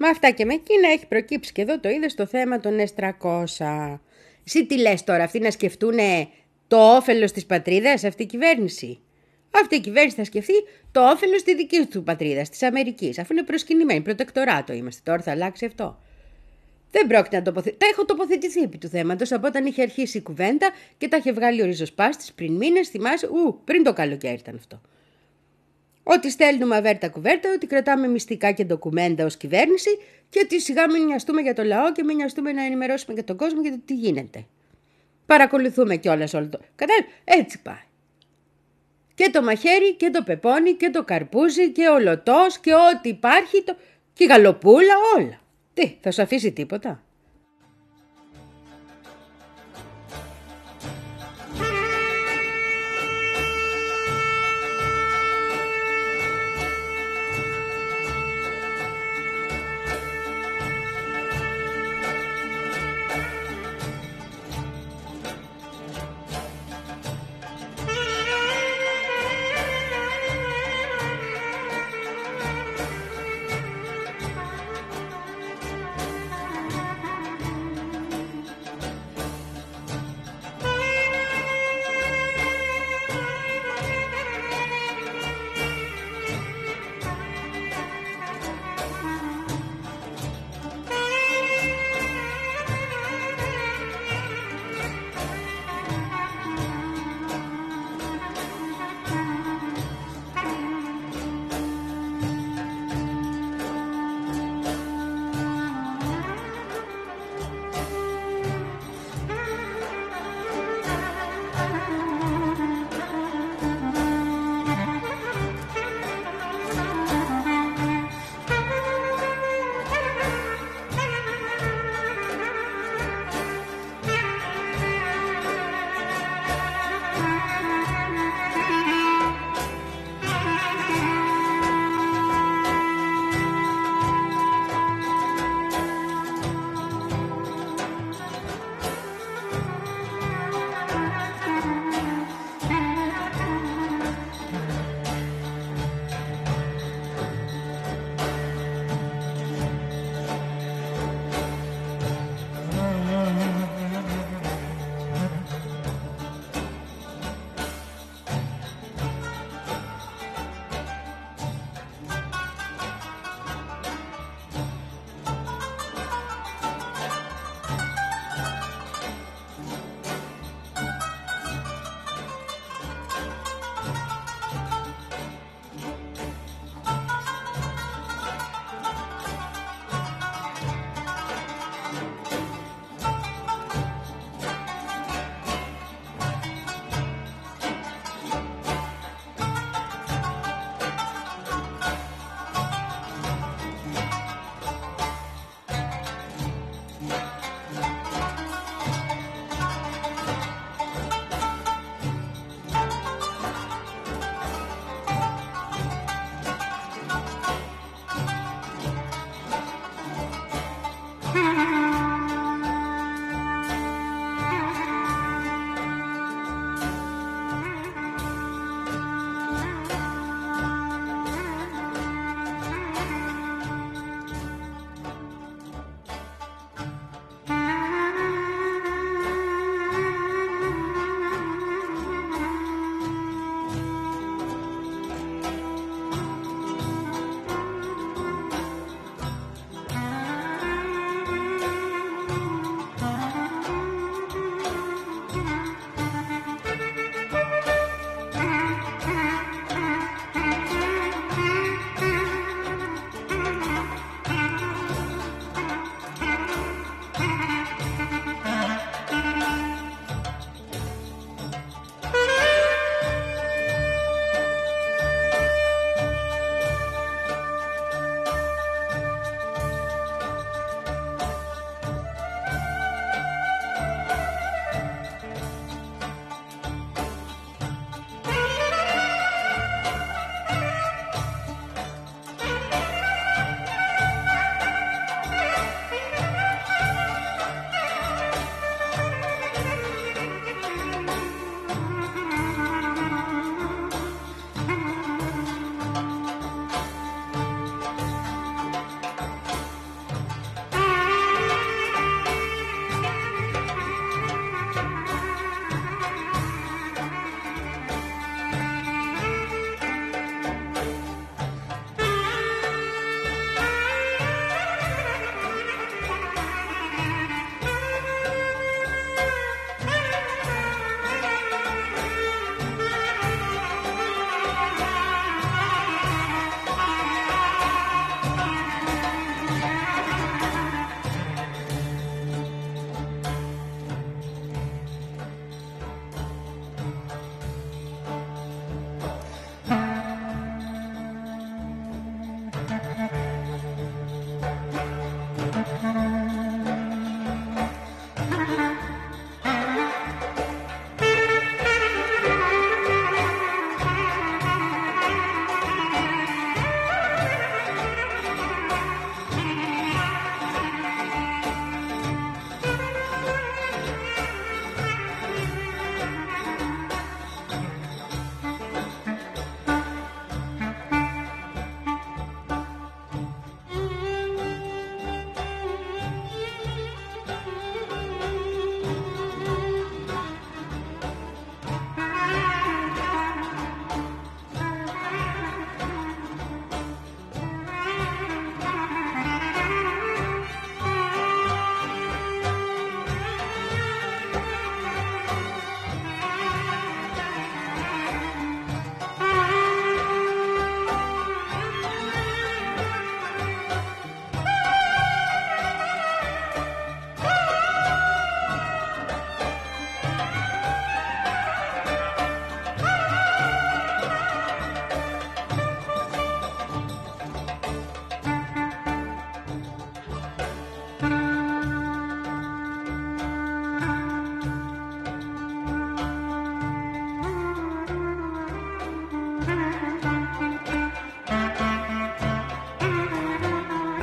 Με αυτά και με εκείνα έχει προκύψει και εδώ το είδες το θέμα των ες τριακόσια. Εσύ τι λες τώρα, αυτοί να σκεφτούνε το όφελος της πατρίδας, αυτή η κυβέρνηση? Αυτή η κυβέρνηση θα σκεφτεί το όφελος της δικής του πατρίδας, της Αμερικής, αφού είναι προσκυνημένη, προτεκτοράτο είμαστε. Τώρα θα αλλάξει αυτό? Δεν πρόκειται να τοποθετηθεί. Τα έχω τοποθετηθεί επί του θέματος από όταν είχε αρχίσει η κουβέντα και τα είχε βγάλει ο ριζοσπάστης πριν μήνες. Θυμάσαι, ου, πριν το καλοκαίρι ήταν αυτό. Ότι στέλνουμε αβέρτα κουβέρτα, ότι κρατάμε μυστικά και ντοκουμέντα ως κυβέρνηση και ότι σιγά μην νοιαστούμε για το λαό και μην νοιαστούμε να ενημερώσουμε για τον κόσμο για το τι γίνεται. Παρακολουθούμε κιόλας όλο το. Κατάλαβε, έτσι πάει. Και το μαχαίρι και το πεπόνι και το καρπούζι και ο λωτός και ό,τι υπάρχει το... και η γαλοπούλα, όλα. Τι, θα σου αφήσει τίποτα?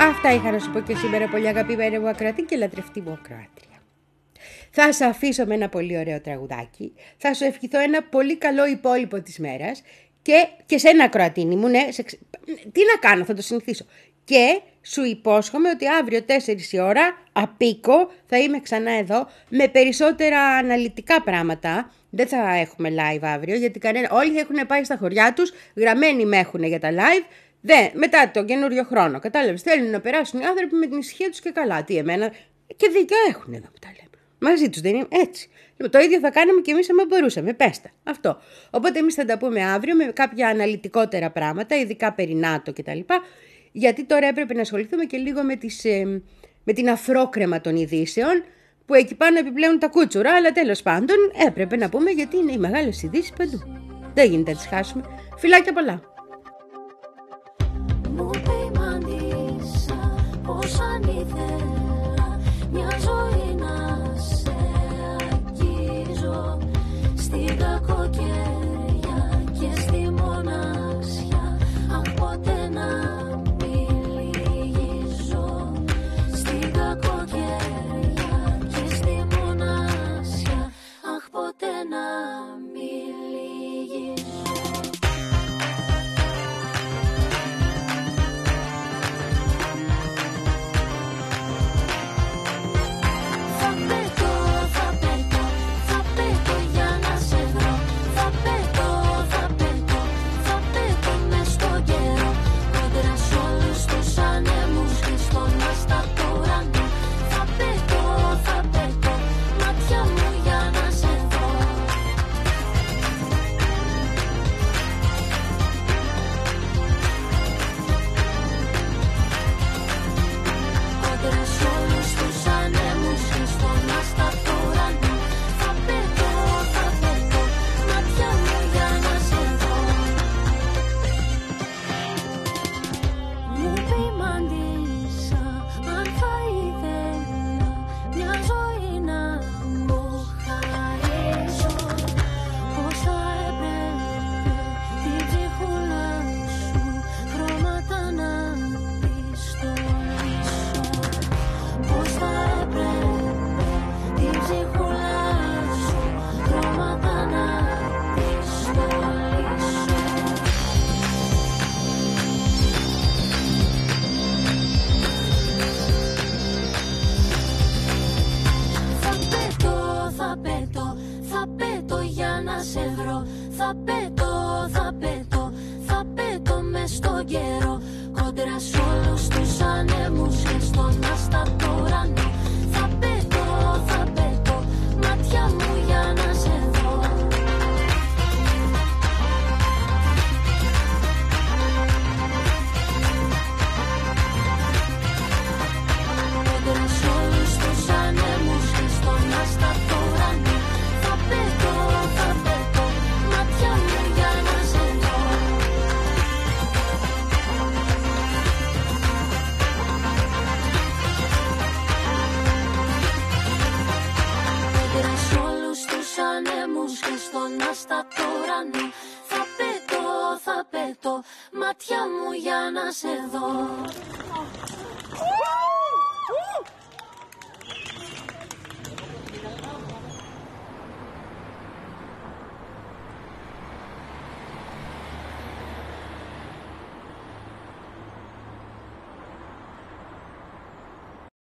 Αυτά είχα να σου πω και σήμερα, πολύ αγαπημένη μου ακροατή και λατρευτή μου ακροάτρια. Θα σε αφήσω με ένα πολύ ωραίο τραγουδάκι. Θα σου ευχηθώ ένα πολύ καλό υπόλοιπο της μέρας. Και, και σε ένα ακροατίνι μου, ναι, σε, τι να κάνω, θα το συνηθίσω. Και σου υπόσχομαι ότι αύριο τέσσερις η ώρα, απίκο, θα είμαι ξανά εδώ με περισσότερα αναλυτικά πράγματα. Δεν θα έχουμε live αύριο, γιατί κανένα, όλοι έχουν πάει στα χωριά τους, γραμμένοι με έχουν για τα live. Δε, μετά το καινούριο χρόνο, κατάλαβες, θέλουν να περάσουν οι άνθρωποι με την ησυχία τους και καλά. Τι εμένα, και δίκιο έχουν εδώ που τα λέμε. Μαζί τους δεν είναι έτσι. Το ίδιο θα κάναμε και εμείς άμα μπορούσαμε. Πέστα. Αυτό. Οπότε εμείς θα τα πούμε αύριο με κάποια αναλυτικότερα πράγματα, ειδικά περί ΝΑΤΟ κτλ. Γιατί τώρα έπρεπε να ασχοληθούμε και λίγο με, τις, ε, με την αφρόκρεμα των ειδήσεων, που εκεί πάνω επιπλέον τα κούτσουρα, αλλά τέλος πάντων έπρεπε να πούμε γιατί είναι οι μεγάλες ειδήσεις παντού. Δεν γίνεται να τις χάσουμε. Φιλάκια πολλά. Μου ποιμανίσα πως αν ήθελα μια ζωή να σε αγγίζω στην κακοκαιρία και στη μοναξιά, αχ ποτέ να μην λυγίζω στην κακοκαιρία και στη μοναξιά, αχ ποτέ να μην λυγίζω. Θα πέτω, θα πέτω, θα πέτω μες στον καιρό, κόντρα σ' όλους τους ανέμους και στον άστατο ουρανό. Θα πέτω, θα πέτω, μάτια μου για να σε δω. Κόντρα σ' όλους τους ανέμους και στον άστατο ουρανό. Θα πέτω, θα πέτω, μάτια μου για να σε δω. Κόντρα σ' όλους τους ανέμους και στον άστατο ουρανό. Θα πέτω, θα πέτω, μάτια μου για να σε δω.